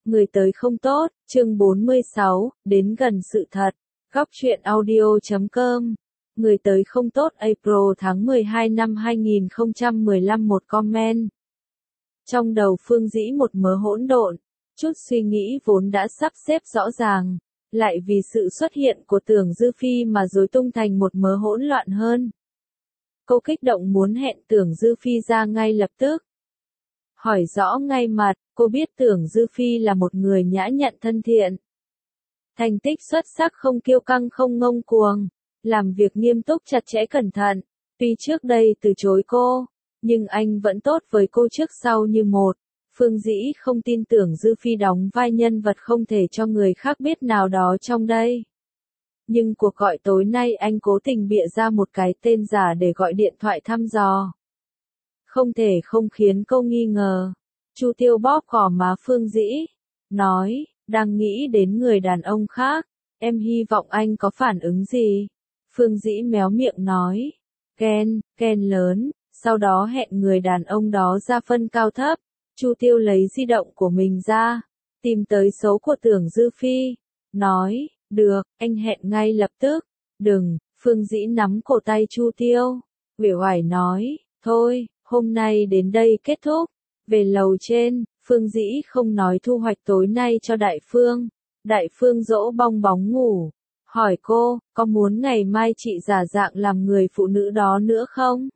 Người tới không tốt, chương 46, đến gần sự thật. Góc truyện audio.com. Người tới không tốt April tháng 12 năm 2015 một comment. Trong đầu Phương Dĩ một mớ hỗn độn, chút suy nghĩ vốn đã sắp xếp rõ ràng, lại vì sự xuất hiện của Tưởng Dư Phi mà rối tung thành một mớ hỗn loạn hơn. Cô kích động muốn hẹn Tưởng Dư Phi ra ngay lập tức. Hỏi rõ ngay mặt, cô biết Tưởng Dư Phi là một người nhã nhặn thân thiện. Thành tích xuất sắc không kiêu căng không ngông cuồng, làm việc nghiêm túc chặt chẽ cẩn thận. Tuy trước đây từ chối cô, nhưng anh vẫn tốt với cô trước sau như một. Phương Dĩ không tin Tưởng Dư Phi đóng vai nhân vật không thể cho người khác biết nào đó trong đây. Nhưng cuộc gọi tối nay anh cố tình bịa ra một cái tên giả để gọi điện thoại thăm dò. Không thể không khiến cô nghi ngờ. Chu Tiêu bóp cò má Phương Dĩ, nói, đang nghĩ đến người đàn ông khác, em hy vọng anh có phản ứng gì. Phương Dĩ méo miệng nói, ghen lớn, sau đó hẹn người đàn ông đó ra phân cao thấp. Chu Tiêu lấy di động của mình ra, tìm tới số của Tưởng Dư Phi, nói, được, anh hẹn ngay lập tức. Đừng, Phương Dĩ nắm cổ tay Chu Tiêu, uể oải nói, thôi, hôm nay đến đây kết thúc. Về lầu trên, Phương Dĩ không nói thu hoạch tối nay cho Đại Phương. Đại Phương dỗ bong bóng ngủ, hỏi cô, có muốn ngày mai chị giả dạng làm người phụ nữ đó nữa không?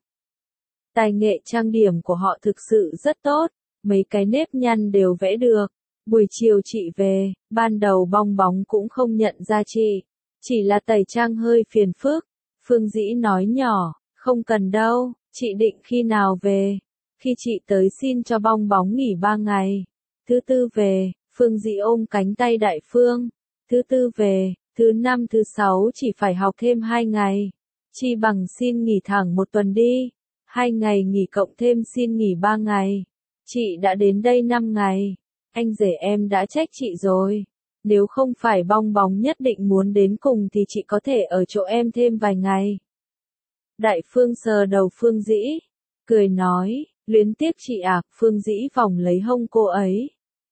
Tài nghệ trang điểm của họ thực sự rất tốt, mấy cái nếp nhăn đều vẽ được. Buổi chiều chị về, ban đầu bong bóng cũng không nhận ra chị, chỉ là tẩy trang hơi phiền phức. Phương Dĩ nói nhỏ, không cần đâu, chị định khi nào về? Khi chị tới xin cho bong bóng nghỉ 3 ngày. Thứ tư về, Phương Dĩ ôm cánh tay Đại Phương. Thứ tư về, thứ năm thứ sáu chỉ phải học thêm 2 ngày. Chi bằng xin nghỉ thẳng 1 tuần đi. 2 ngày nghỉ cộng thêm xin nghỉ 3 ngày. Chị đã đến đây 5 ngày. Anh rể em đã trách chị rồi. Nếu không phải bong bóng nhất định muốn đến cùng thì chị có thể ở chỗ em thêm vài ngày. Đại Phương sờ đầu Phương Dĩ, cười nói, luyến tiếc chị à. Phương Dĩ vòng lấy hông cô ấy,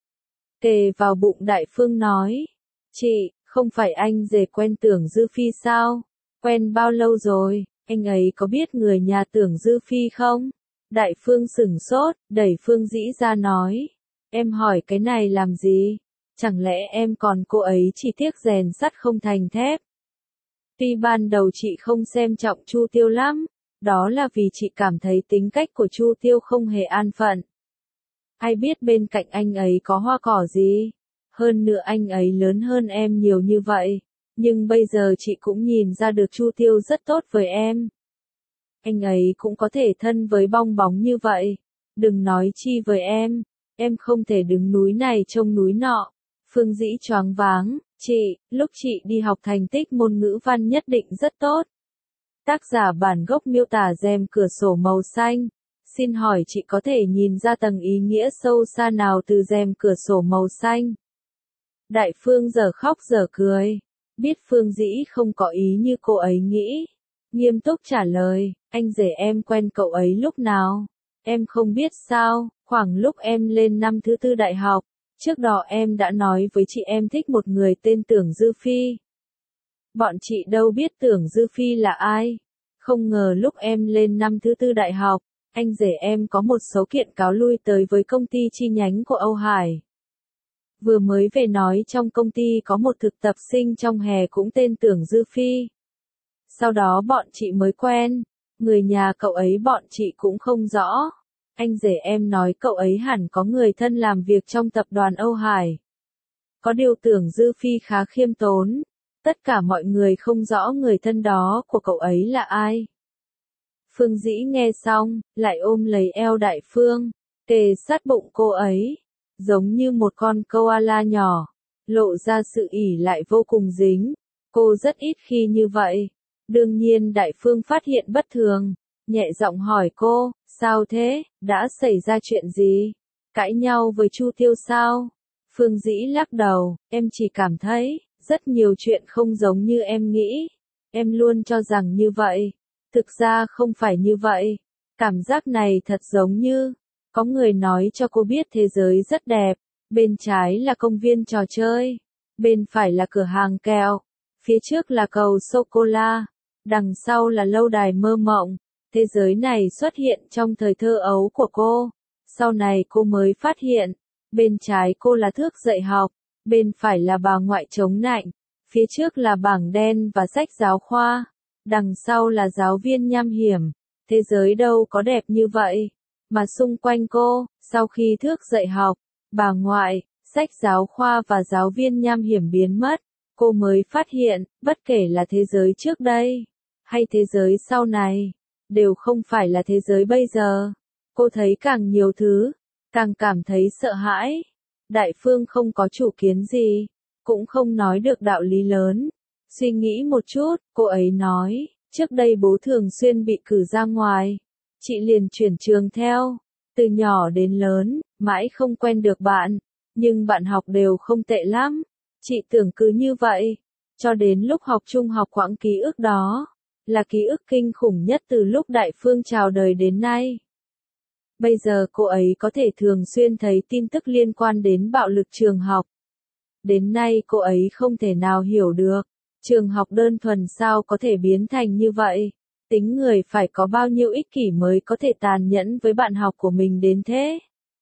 kề vào bụng Đại Phương nói, chị, không phải anh rể quen Tưởng Dư Phi sao? Quen bao lâu rồi? Anh ấy có biết người nhà Tưởng Dư Phi không? Đại Phương sửng sốt, đẩy Phương Dĩ ra nói, em hỏi cái này làm gì? Chẳng lẽ em còn cô ấy chỉ tiếc rèn sắt không thành thép? Tuy ban đầu chị không xem trọng Chu Tiêu lắm, đó là vì chị cảm thấy tính cách của Chu Tiêu không hề an phận. Ai biết bên cạnh anh ấy có hoa cỏ gì? Hơn nữa anh ấy lớn hơn em nhiều như vậy, nhưng bây giờ chị cũng nhìn ra được Chu Tiêu rất tốt với em. Anh ấy cũng có thể thân với bong bóng như vậy. Đừng nói chi với em không thể đứng núi này trông núi nọ. Phương Dĩ choáng váng, chị, lúc chị đi học thành tích môn ngữ văn nhất định rất tốt. Tác giả bản gốc miêu tả rèm cửa sổ màu xanh. Xin hỏi chị có thể nhìn ra tầng ý nghĩa sâu xa nào từ rèm cửa sổ màu xanh? Đại Phương giờ khóc giờ cười. Biết Phương Dĩ không có ý như cô ấy nghĩ. Nghiêm túc trả lời, anh rể em quen cậu ấy lúc nào? Em không biết sao, khoảng lúc em lên năm thứ 4 đại học. Trước đó em đã nói với chị em thích một người tên Tưởng Dư Phi. Bọn chị đâu biết Tưởng Dư Phi là ai. Không ngờ lúc em lên năm thứ 4 đại học, anh rể em có một số kiện cáo lui tới với công ty chi nhánh của Âu Hải. Vừa mới về nói trong công ty có một thực tập sinh trong hè cũng tên Tưởng Dư Phi. Sau đó bọn chị mới quen, người nhà cậu ấy bọn chị cũng không rõ. Anh rể em nói cậu ấy hẳn có người thân làm việc trong tập đoàn Âu Hải. Có điều Tưởng Dư Phi khá khiêm tốn. Tất cả mọi người không rõ người thân đó của cậu ấy là ai. Phương Dĩ nghe xong, lại ôm lấy eo Đại Phương, kề sát bụng cô ấy, giống như một con koala nhỏ, lộ ra sự ỷ lại vô cùng dính. Cô rất ít khi như vậy. Đương nhiên Đại Phương phát hiện bất thường, nhẹ giọng hỏi cô, sao thế, đã xảy ra chuyện gì? Cãi nhau với Chu Tiêu sao? Phương Dĩ lắc đầu, em chỉ cảm thấy, rất nhiều chuyện không giống như em nghĩ. Em luôn cho rằng như vậy. Thực ra không phải như vậy. Cảm giác này thật giống như, có người nói cho cô biết thế giới rất đẹp, Bên trái là công viên trò chơi. Bên phải là cửa hàng kẹo. Phía trước là cầu sô-cô-la. Đằng sau là lâu đài mơ mộng. Thế giới này xuất hiện trong thời thơ ấu của cô. Sau này cô mới phát hiện. Bên trái cô là thước dạy học. Bên phải là bà ngoại chống nạnh. Phía trước là bảng đen và sách giáo khoa. Đằng sau là giáo viên nham hiểm. Thế giới đâu có đẹp như vậy. Mà xung quanh cô, sau khi thước dạy học, bà ngoại, sách giáo khoa và giáo viên nham hiểm biến mất, cô mới phát hiện, bất kể là thế giới trước đây, hay thế giới sau này, đều không phải là thế giới bây giờ. Cô thấy càng nhiều thứ, càng cảm thấy sợ hãi. Đại Phương không có chủ kiến gì, cũng không nói được đạo lý lớn. Suy nghĩ một chút, cô ấy nói, trước đây bố thường xuyên bị cử ra ngoài. Chị liền chuyển trường theo, từ nhỏ đến lớn, mãi không quen được bạn, nhưng bạn học đều không tệ lắm. Chị tưởng cứ như vậy, cho đến lúc học trung học quãng ký ức đó, là ký ức kinh khủng nhất từ lúc Đại Phương chào đời đến nay. Bây giờ cô ấy có thể thường xuyên thấy tin tức liên quan đến bạo lực trường học. Đến nay cô ấy không thể nào hiểu được, trường học đơn thuần sao có thể biến thành như vậy. Tính người phải có bao nhiêu ích kỷ mới có thể tàn nhẫn với bạn học của mình đến thế.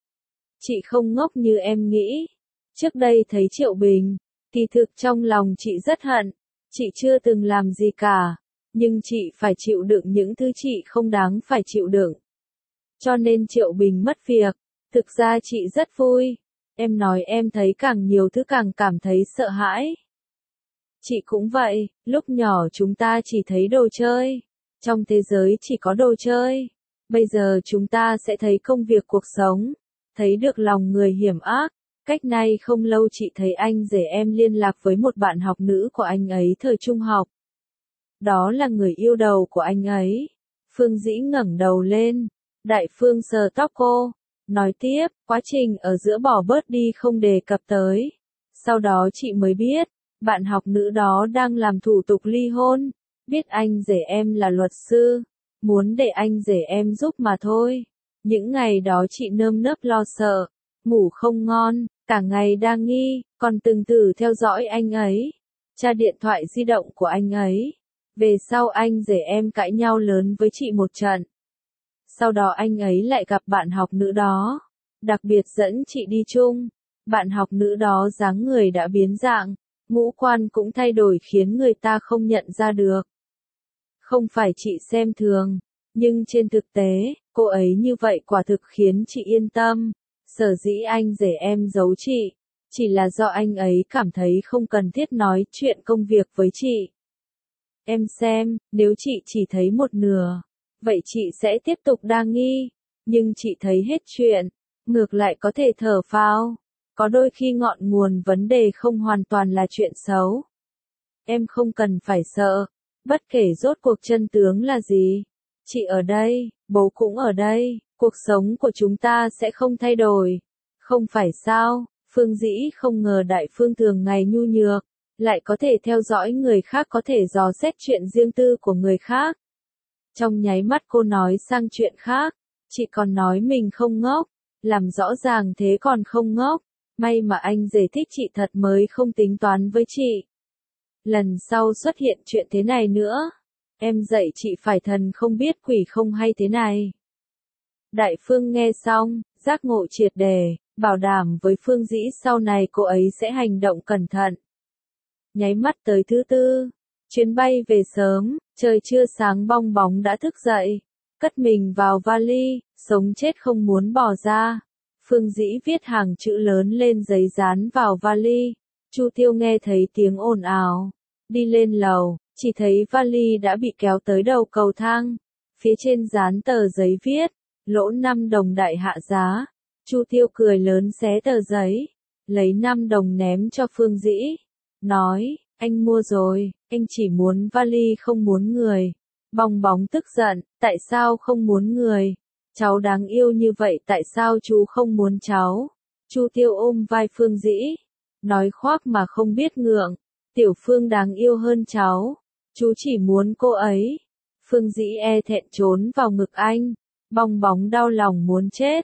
Chị không ngốc như em nghĩ. Trước đây thấy Triệu Bình, kỳ thực trong lòng chị rất hận. Chị chưa từng làm gì cả, nhưng chị phải chịu đựng những thứ chị không đáng phải chịu đựng. Cho nên Triệu Bình mất việc, thực ra chị rất vui. Em nói em thấy càng nhiều thứ càng cảm thấy sợ hãi. Chị cũng vậy, lúc nhỏ chúng ta chỉ thấy đồ chơi. Trong thế giới chỉ có đồ chơi. Bây giờ chúng ta sẽ thấy công việc cuộc sống. Thấy được lòng người hiểm ác. Cách nay không lâu chị thấy anh rể em liên lạc với một bạn học nữ của anh ấy thời trung học. Đó là người yêu đầu của anh ấy. Phương Dĩ ngẩng đầu lên. Đại Phương sờ tóc cô. Nói tiếp, quá trình ở giữa bỏ bớt đi không đề cập tới. Sau đó chị mới biết, bạn học nữ đó đang làm thủ tục ly hôn. Biết anh rể em là luật sư, muốn để anh rể em giúp mà thôi. Những ngày đó chị nơm nớp lo sợ, ngủ không ngon, cả ngày đang nghi, còn từng thử theo dõi anh ấy, tra điện thoại di động của anh ấy. Về sau anh rể em cãi nhau lớn với chị một trận. Sau đó anh ấy lại gặp bạn học nữ đó, đặc biệt dẫn chị đi chung. Bạn học nữ đó dáng người đã biến dạng, ngũ quan cũng thay đổi khiến người ta không nhận ra được. Không phải chị xem thường, nhưng trên thực tế, cô ấy như vậy quả thực khiến chị yên tâm. Sở dĩ anh rể em giấu chị, chỉ là do anh ấy cảm thấy không cần thiết nói chuyện công việc với chị. Em xem, nếu chị chỉ thấy một nửa, vậy chị sẽ tiếp tục đa nghi, nhưng chị thấy hết chuyện, ngược lại có thể thở phào. Có đôi khi ngọn nguồn vấn đề không hoàn toàn là chuyện xấu. Em không cần phải sợ. Bất kể rốt cuộc chân tướng là gì, chị ở đây, bố cũng ở đây, cuộc sống của chúng ta sẽ không thay đổi. Không phải sao? Phương Dĩ không ngờ Đại Phương thường ngày nhu nhược, lại có thể theo dõi người khác, có thể dò xét chuyện riêng tư của người khác. Trong nháy mắt cô nói sang chuyện khác, chị còn nói mình không ngốc, làm rõ ràng thế còn không ngốc. May mà anh rể thích chị thật mới không tính toán với chị. Lần sau xuất hiện chuyện thế này nữa, em dạy chị phải thần không biết quỷ không hay thế này. Đại Phương nghe xong, giác ngộ triệt đề, bảo đảm với Phương Dĩ sau này cô ấy sẽ hành động cẩn thận. Nháy mắt tới thứ tư, chuyến bay về sớm, trời chưa sáng bong bóng đã thức dậy, cất mình vào vali, sống chết không muốn bỏ ra. Phương Dĩ viết hàng chữ lớn lên giấy dán vào vali. Chu Tiêu nghe thấy tiếng ồn ào, đi lên lầu, chỉ thấy vali đã bị kéo tới đầu cầu thang. Phía trên dán tờ giấy viết, lỗ 5 đồng đại hạ giá. Chu Tiêu cười lớn xé tờ giấy, lấy 5 đồng ném cho Phương Dĩ. Nói, anh mua rồi, anh chỉ muốn vali không muốn người. Bong bóng tức giận, tại sao không muốn người? Cháu đáng yêu như vậy tại sao chú không muốn cháu? Chu Tiêu ôm vai Phương Dĩ, nói khoác mà không biết ngượng. Tiểu Phương đáng yêu hơn cháu, chú chỉ muốn cô ấy. Phương Dĩ e thẹn trốn vào ngực anh, bong bóng đau lòng muốn chết.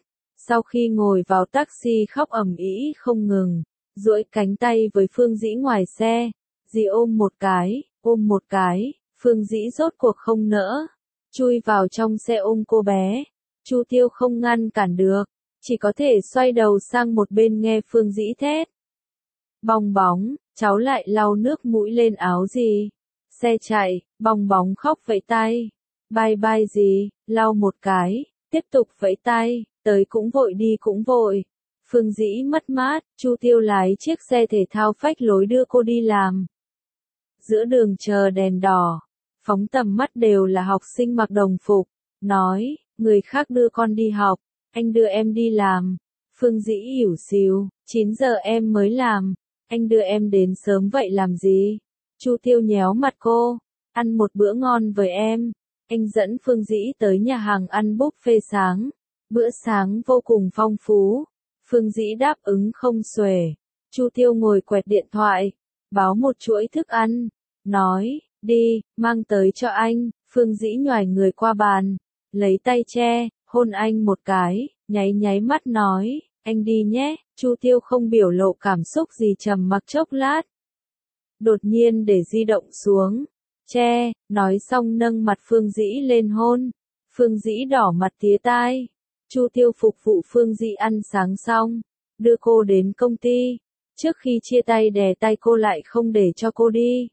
Sau khi ngồi vào taxi khóc ầm ĩ không ngừng, duỗi cánh tay với Phương Dĩ ngoài xe, dì ôm một cái, Phương Dĩ rốt cuộc không nỡ, chui vào trong xe ôm cô bé. Chu Tiêu không ngăn cản được, chỉ có thể xoay đầu sang một bên nghe Phương Dĩ thét. Bong bóng, cháu lại lau nước mũi lên áo gì. Xe chạy, bong bóng khóc vẫy tay. Bye bye gì, lau một cái, tiếp tục vẫy tay, tới cũng vội đi cũng vội. Phương Dĩ mất mát, Chu Tiêu lái chiếc xe thể thao phách lối đưa cô đi làm. Giữa đường chờ đèn đỏ, phóng tầm mắt đều là học sinh mặc đồng phục, nói, người khác đưa con đi học, anh đưa em đi làm. Phương Dĩ ỉu xìu, 9 giờ em mới làm, anh đưa em đến sớm vậy làm gì? Chu Tiêu nhéo mặt cô, ăn một bữa ngon với em. Anh dẫn Phương Dĩ tới nhà hàng ăn buffet sáng, bữa sáng vô cùng phong phú. Phương Dĩ đáp ứng không xuể. Chu Tiêu ngồi quẹt điện thoại, báo một chuỗi thức ăn, nói, đi, mang tới cho anh. Phương Dĩ nhoài người qua bàn, lấy tay che, hôn anh một cái, nháy mắt nói, anh đi nhé. Chu Tiêu không biểu lộ cảm xúc gì, trầm mặc chốc lát. Đột nhiên để di động xuống, che, nói xong nâng mặt Phương Dĩ lên hôn. Phương Dĩ đỏ mặt tía tai. Chu Tiêu phục vụ Phương Dĩ ăn sáng xong, đưa cô đến công ty. Trước khi chia tay đè tay cô lại không để cho cô đi.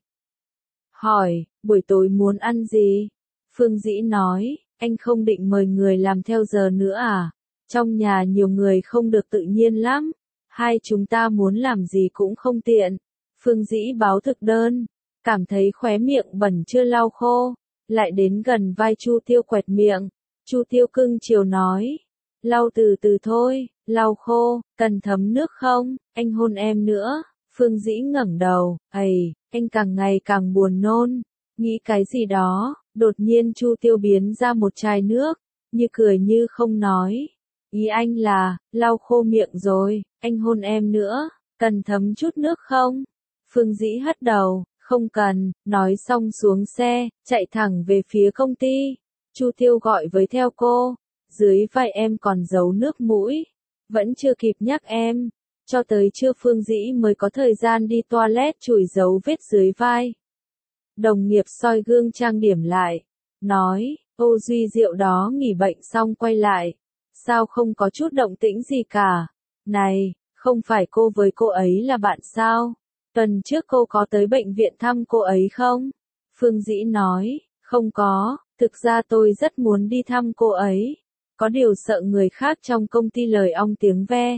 Hỏi, buổi tối muốn ăn gì? Phương Dĩ nói, anh không định mời người làm theo giờ nữa à? Trong nhà nhiều người không được tự nhiên lắm. Hai chúng ta muốn làm gì cũng không tiện. Phương Dĩ báo thực đơn, cảm thấy khóe miệng bẩn chưa lau khô, lại đến gần vai Chu Tiêu quẹt miệng. Chu Tiêu cưng chiều nói, lau từ từ thôi, lau khô, cần thấm nước không, anh hôn em nữa. Phương Dĩ ngẩng đầu, anh càng ngày càng buồn nôn, nghĩ cái gì đó, đột nhiên Chu Tiêu biến ra một chai nước, như cười như không nói. Ý anh là, lau khô miệng rồi, anh hôn em nữa, cần thấm chút nước không? Phương Dĩ hất đầu, không cần, nói xong xuống xe, chạy thẳng về phía công ty. Chu Tiêu gọi với theo cô, dưới vai em còn giấu nước mũi, vẫn chưa kịp nhắc em, cho tới trưa Phương Dĩ mới có thời gian đi toilet chùi dấu vết dưới vai. Đồng nghiệp soi gương trang điểm lại, nói, Ô Duy Diệu đó nghỉ bệnh xong quay lại, sao không có chút động tĩnh gì cả? Này, không phải cô với cô ấy là bạn sao? Tuần trước cô có tới bệnh viện thăm cô ấy không? Phương Dĩ nói, không có, thực ra tôi rất muốn đi thăm cô ấy, có điều sợ người khác trong công ty lời ong tiếng ve.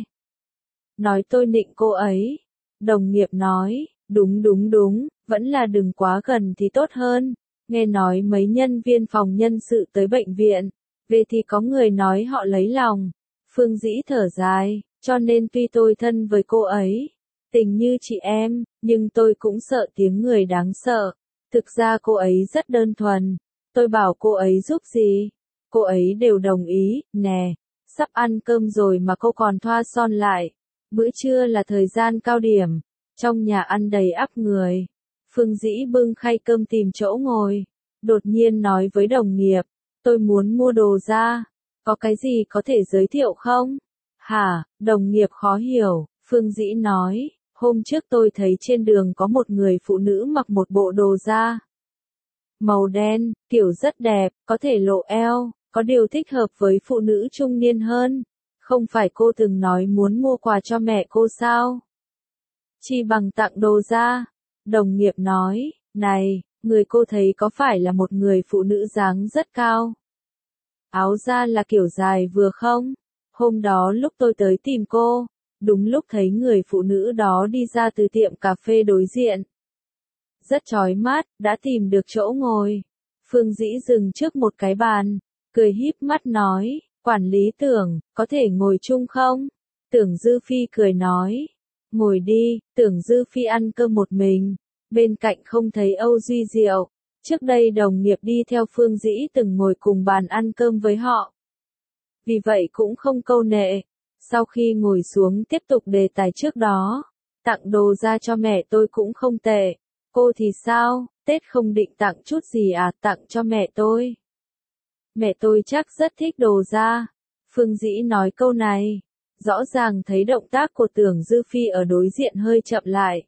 Nói tôi nịnh cô ấy. Đồng nghiệp nói, đúng, vẫn là đừng quá gần thì tốt hơn. Nghe nói mấy nhân viên phòng nhân sự tới bệnh viện, về thì có người nói họ lấy lòng. Phương Dĩ thở dài, cho nên tuy tôi thân với cô ấy, tình như chị em, nhưng tôi cũng sợ tiếng người đáng sợ. Thực ra cô ấy rất đơn thuần, tôi bảo cô ấy giúp gì, cô ấy đều đồng ý, nè, sắp ăn cơm rồi mà cô còn thoa son lại. Bữa trưa là thời gian cao điểm, trong nhà ăn đầy ắp người. Phương Dĩ bưng khay cơm tìm chỗ ngồi, đột nhiên nói với đồng nghiệp, tôi muốn mua đồ da, có cái gì có thể giới thiệu không? Hả, đồng nghiệp khó hiểu, Phương Dĩ nói, hôm trước tôi thấy trên đường có một người phụ nữ mặc một bộ đồ da màu đen, kiểu rất đẹp, có thể lộ eo, có điều thích hợp với phụ nữ trung niên hơn. Không phải cô từng nói muốn mua quà cho mẹ cô sao? Chi bằng tặng đồ da. Đồng nghiệp nói, này, người cô thấy có phải là một người phụ nữ dáng rất cao? Áo da là kiểu dài vừa không? Hôm đó lúc tôi tới tìm cô, đúng lúc thấy người phụ nữ đó đi ra từ tiệm cà phê đối diện. Rất chói mắt, đã tìm được chỗ ngồi. Phương Dĩ dừng trước một cái bàn, cười híp mắt nói, quản lý Tưởng, có thể ngồi chung không? Tưởng Dư Phi cười nói, ngồi đi. Tưởng Dư Phi ăn cơm một mình, bên cạnh không thấy Âu Duy Diệu. Trước đây đồng nghiệp đi theo Phương Dĩ từng ngồi cùng bàn ăn cơm với họ. Vì vậy cũng không câu nệ. Sau khi ngồi xuống tiếp tục đề tài trước đó, tặng đồ ra cho mẹ tôi cũng không tệ. Cô thì sao, Tết không định tặng chút gì à? Tặng cho mẹ tôi. Mẹ tôi chắc rất thích đồ da. Phương Dĩ nói câu này. Rõ ràng thấy động tác của Tưởng Dư Phi ở đối diện hơi chậm lại.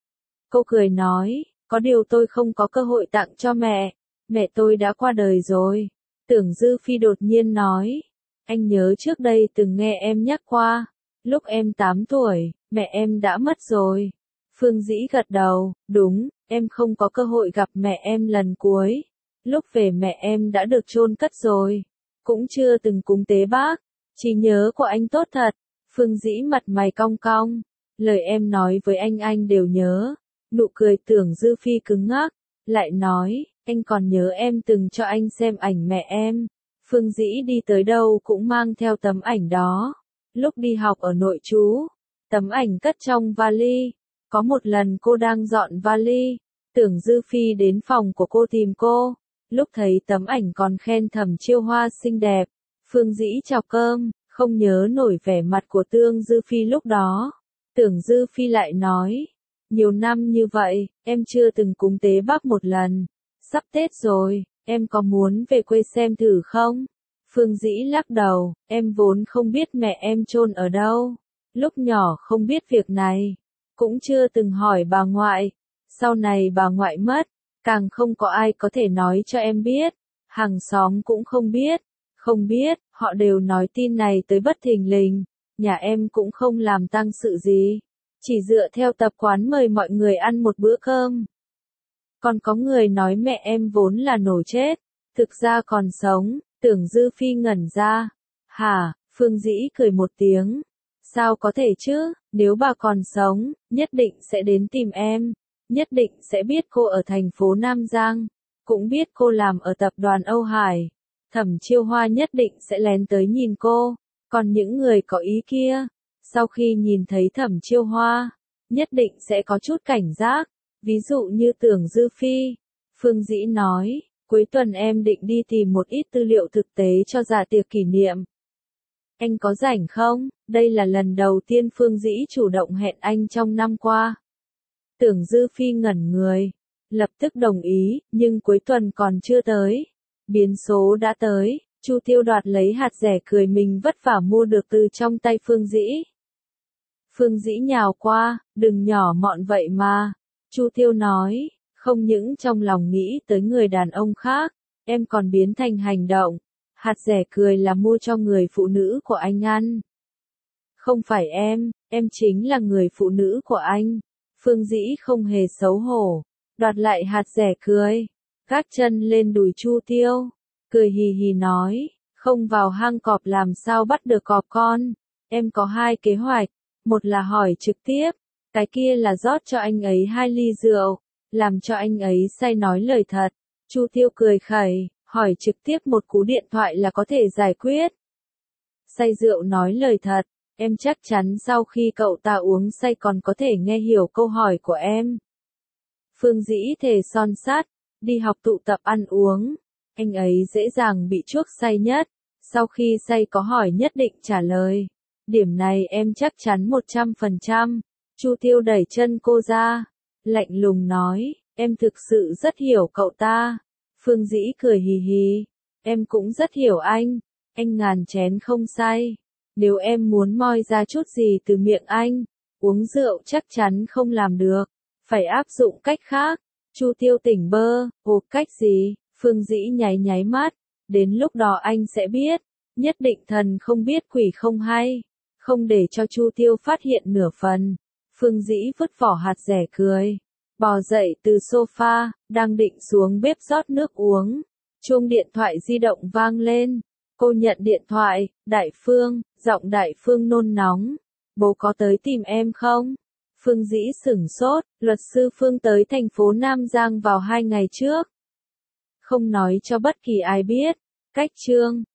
Cô cười nói, có điều tôi không có cơ hội tặng cho mẹ tôi đã qua đời rồi. Tưởng Dư Phi đột nhiên nói, anh nhớ trước đây từng nghe em nhắc qua, lúc em 8 tuổi, mẹ em đã mất rồi. Phương Dĩ gật đầu, đúng, em không có cơ hội gặp mẹ em lần cuối. Lúc về mẹ em đã được chôn cất rồi, cũng chưa từng cúng tế bác. Trí nhớ của anh tốt thật. Phương Dĩ mặt mày cong cong, lời em nói với anh đều nhớ. Nụ cười Tưởng Dư Phi cứng ngắc, lại nói, anh còn nhớ em từng cho anh xem ảnh mẹ em. Phương Dĩ đi tới đâu cũng mang theo tấm ảnh đó. Lúc đi học ở nội trú, tấm ảnh cất trong vali. Có một lần cô đang dọn vali, Tưởng Dư Phi đến phòng của cô tìm cô. Lúc thấy tấm ảnh còn khen Thẩm Chiêu Hoa xinh đẹp. Phương Dĩ chào cơm, không nhớ nổi vẻ mặt của Tưởng Dư Phi lúc đó. Tưởng Dư Phi lại nói, nhiều năm như vậy, em chưa từng cúng tế bác một lần. Sắp Tết rồi, em có muốn về quê xem thử không? Phương Dĩ lắc đầu, em vốn không biết mẹ em chôn ở đâu. Lúc nhỏ không biết việc này, cũng chưa từng hỏi bà ngoại. Sau này bà ngoại mất, càng không có ai có thể nói cho em biết. Hàng xóm cũng không biết, họ đều nói tin này tới bất thình lình. Nhà em cũng không làm tang sự gì, chỉ dựa theo tập quán mời mọi người ăn một bữa cơm. Còn có người nói mẹ em vốn là nổ chết, thực ra còn sống. Tưởng Dư Phi ngẩn ra. Hả? Phương Dĩ cười một tiếng. Sao có thể chứ, nếu bà còn sống, nhất định sẽ đến tìm em. Nhất định sẽ biết cô ở thành phố Nam Giang. Cũng biết cô làm ở tập đoàn Âu Hải. Thẩm Chiêu Hoa nhất định sẽ lén tới nhìn cô. Còn những người có ý kia, sau khi nhìn thấy Thẩm Chiêu Hoa, nhất định sẽ có chút cảnh giác. Ví dụ như Tưởng Dư Phi. Phương Dĩ nói, cuối tuần em định đi tìm một ít tư liệu thực tế cho dạ tiệc kỷ niệm. Anh có rảnh không? Đây là lần đầu tiên Phương Dĩ chủ động hẹn anh trong năm qua. Tưởng Dư Phi ngẩn người, lập tức đồng ý, nhưng cuối tuần còn chưa tới. Biến số đã tới, Chu Tiêu đoạt lấy hạt rẻ cười mình vất vả mua được từ trong tay Phương Dĩ. Phương Dĩ nhào qua, đừng nhỏ mọn vậy mà. Chu Tiêu nói, không những trong lòng nghĩ tới người đàn ông khác, em còn biến thành hành động. Hạt rẻ cười là mua cho người phụ nữ của anh ăn. Không phải em chính là người phụ nữ của anh. Phương Dĩ không hề xấu hổ, đoạt lại hạt rẻ cười, gác chân lên đùi Chu Tiêu, cười hì hì nói, không vào hang cọp làm sao bắt được cọp con. Em có hai kế hoạch, một là hỏi trực tiếp, cái kia là rót cho anh ấy 2 ly rượu, làm cho anh ấy say nói lời thật. Chu Tiêu cười khẩy, hỏi trực tiếp một cú điện thoại là có thể giải quyết. Say rượu nói lời thật, em chắc chắn sau khi cậu ta uống say còn có thể nghe hiểu câu hỏi của em. Phương Dĩ thề son sắt, đi học tụ tập ăn uống, anh ấy dễ dàng bị chuốc say nhất, sau khi say có hỏi nhất định trả lời. Điểm này em chắc chắn 100%. Chu Tiêu đẩy chân cô ra, lạnh lùng nói, em thực sự rất hiểu cậu ta. Phương Dĩ cười hì hì, em cũng rất hiểu anh ngàn chén không say. Nếu em muốn moi ra chút gì từ miệng anh, uống rượu chắc chắn không làm được, phải áp dụng cách khác. Chu Tiêu tỉnh bơ, ồ cách gì? Phương Dĩ nháy mắt, đến lúc đó anh sẽ biết, nhất định thần không biết quỷ không hay, không để cho Chu Tiêu phát hiện nửa phần. Phương Dĩ vứt vỏ hạt rẻ cười, bò dậy từ sofa, đang định xuống bếp rót nước uống. Chuông điện thoại di động vang lên, cô nhận điện thoại, Đại Phương, giọng Đại Phương nôn nóng, bố có tới tìm em không? Phương Dĩ sửng sốt, luật sư Phương tới thành phố Nam Giang vào 2 ngày trước. Không nói cho bất kỳ ai biết, cách chương